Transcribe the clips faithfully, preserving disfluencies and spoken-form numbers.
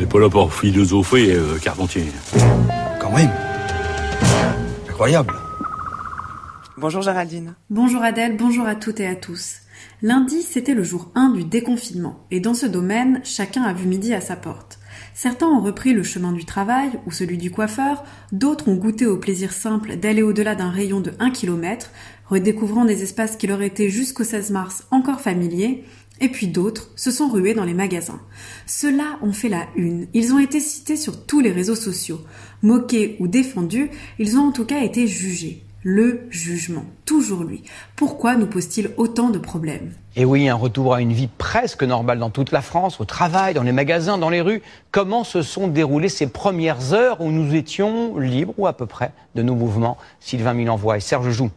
pas là pour philosopher, euh, Carpentier. Quand même. Incroyable. Bonjour Géraldine. Bonjour Adèle, bonjour à toutes et à tous. Lundi, c'était le jour un du déconfinement, et dans ce domaine, chacun a vu midi à sa porte. Certains ont repris le chemin du travail ou celui du coiffeur, d'autres ont goûté au plaisir simple d'aller au-delà d'un rayon de un kilomètre, redécouvrant des espaces qui leur étaient jusqu'au seize mars encore familiers, et puis d'autres se sont rués dans les magasins. Ceux-là ont fait la une, ils ont été cités sur tous les réseaux sociaux. Moqués ou défendus, ils ont en tout cas été jugés. Le jugement, toujours lui. Pourquoi nous pose-t-il autant de problèmes ? Et oui, un retour à une vie presque normale dans toute la France, au travail, dans les magasins, dans les rues. Comment se sont déroulées ces premières heures où nous étions libres, ou à peu près, de nos mouvements ? Sylvain Milenvoix et Serge Joux.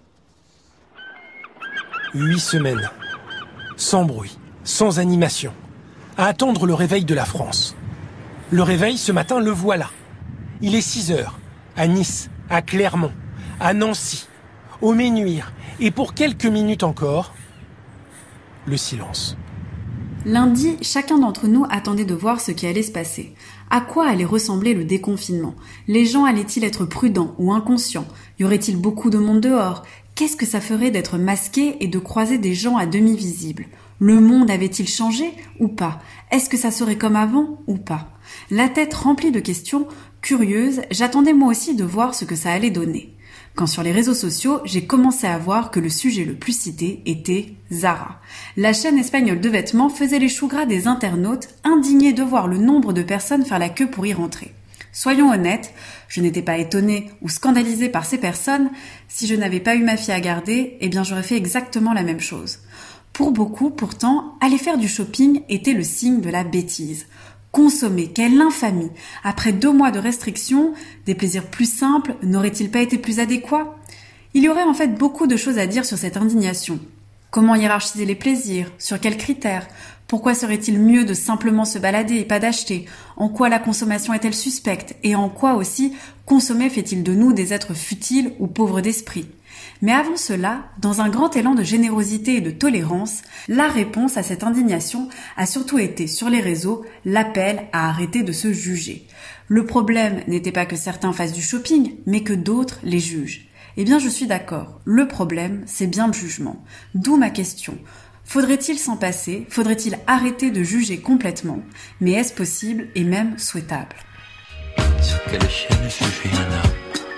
Huit semaines, sans bruit, sans animation, à attendre le réveil de la France. Le réveil, ce matin, le voilà. Il est six heures, à Nice, à Clermont, à Nancy, au Ménuire, et pour quelques minutes encore, le silence. Lundi, chacun d'entre nous attendait de voir ce qui allait se passer. À quoi allait ressembler le déconfinement ? Les gens allaient-ils être prudents ou inconscients ? Y aurait-il beaucoup de monde dehors ? Qu'est-ce que ça ferait d'être masqué et de croiser des gens à demi visibles ? Le monde avait-il changé ou pas ? Est-ce que ça serait comme avant ou pas ? La tête remplie de questions, curieuse, j'attendais moi aussi de voir ce que ça allait donner. Quand sur les réseaux sociaux, j'ai commencé à voir que le sujet le plus cité était Zara. La chaîne espagnole de vêtements faisait les choux gras des internautes, indignés de voir le nombre de personnes faire la queue pour y rentrer. Soyons honnêtes, je n'étais pas étonnée ou scandalisée par ces personnes. Si je n'avais pas eu ma fille à garder, eh bien j'aurais fait exactement la même chose. Pour beaucoup, pourtant, aller faire du shopping était le signe de la bêtise. Consommer, quelle infamie! Après deux mois de restrictions, des plaisirs plus simples n'auraient-ils pas été plus adéquats? Il y aurait en fait beaucoup de choses à dire sur cette indignation. Comment hiérarchiser les plaisirs? Sur quels critères? Pourquoi serait-il mieux de simplement se balader et pas d'acheter? En quoi la consommation est-elle suspecte? Et en quoi aussi consommer fait-il de nous des êtres futiles ou pauvres d'esprit? Mais avant cela, dans un grand élan de générosité et de tolérance, la réponse à cette indignation a surtout été sur les réseaux l'appel à arrêter de se juger. Le problème n'était pas que certains fassent du shopping, mais que d'autres les jugent. Eh bien, je suis d'accord. Le problème, c'est bien le jugement. D'où ma question. Faudrait-il s'en passer? Faudrait-il arrêter de juger complètement? Mais est-ce possible et même souhaitable? Sur quelle échelle juger un homme?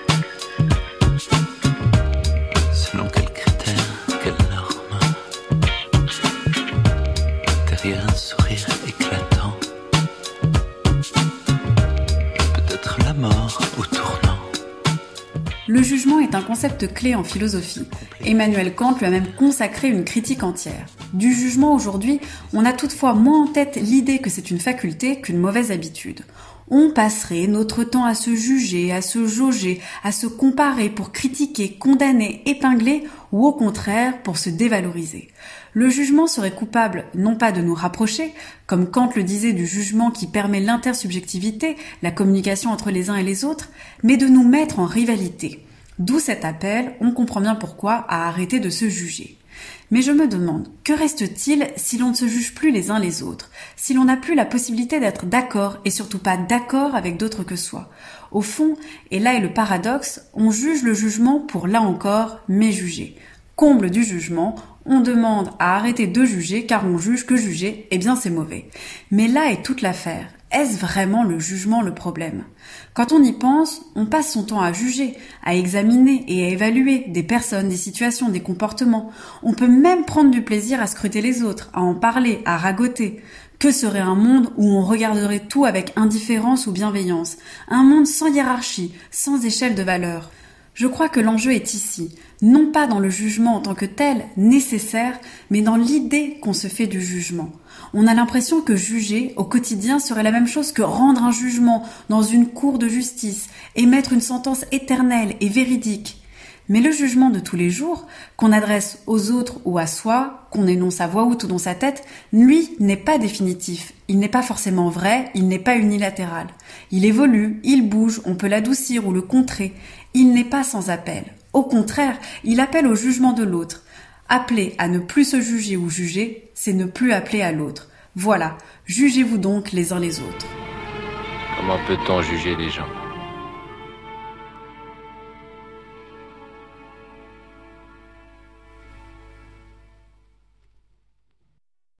Selon quels critères, quelles normes? Derrière un sourire éclatant, peut-être la mort au tournant. Le jugement est un concept clé en philosophie. Emmanuel Kant lui a même consacré une critique entière. Du jugement aujourd'hui, on a toutefois moins en tête l'idée que c'est une faculté qu'une mauvaise habitude. On passerait notre temps à se juger, à se jauger, à se comparer pour critiquer, condamner, épingler ou au contraire pour se dévaloriser. Le jugement serait coupable non pas de nous rapprocher, comme Kant le disait du jugement qui permet l'intersubjectivité, la communication entre les uns et les autres, mais de nous mettre en rivalité. D'où cet appel, on comprend bien pourquoi, à arrêter de se juger. Mais je me demande, que reste-t-il si l'on ne se juge plus les uns les autres, si l'on n'a plus la possibilité d'être d'accord et surtout pas d'accord avec d'autres que soi? Au fond, et là est le paradoxe, on juge le jugement pour là encore méjuger. Comble du jugement, on demande à arrêter de juger car on juge que juger, eh bien c'est mauvais. Mais là est toute l'affaire. Est-ce vraiment le jugement le problème? Quand on y pense, on passe son temps à juger, à examiner et à évaluer des personnes, des situations, des comportements. On peut même prendre du plaisir à scruter les autres, à en parler, à ragoter. Que serait un monde où on regarderait tout avec indifférence ou bienveillance? Un monde sans hiérarchie, sans échelle de valeur. Je crois que l'enjeu est ici, non pas dans le jugement en tant que tel, nécessaire, mais dans l'idée qu'on se fait du jugement. On a l'impression que juger au quotidien serait la même chose que rendre un jugement dans une cour de justice, émettre une sentence éternelle et véridique. Mais le jugement de tous les jours, qu'on adresse aux autres ou à soi, qu'on énonce à voix haute ou dans sa tête, lui n'est pas définitif. Il n'est pas forcément vrai, il n'est pas unilatéral. Il évolue, il bouge, on peut l'adoucir ou le contrer. Il n'est pas sans appel. Au contraire, il appelle au jugement de l'autre. Appeler à ne plus se juger ou juger, c'est ne plus appeler à l'autre. Voilà, jugez-vous donc les uns les autres. Comment peut-on juger les gens ?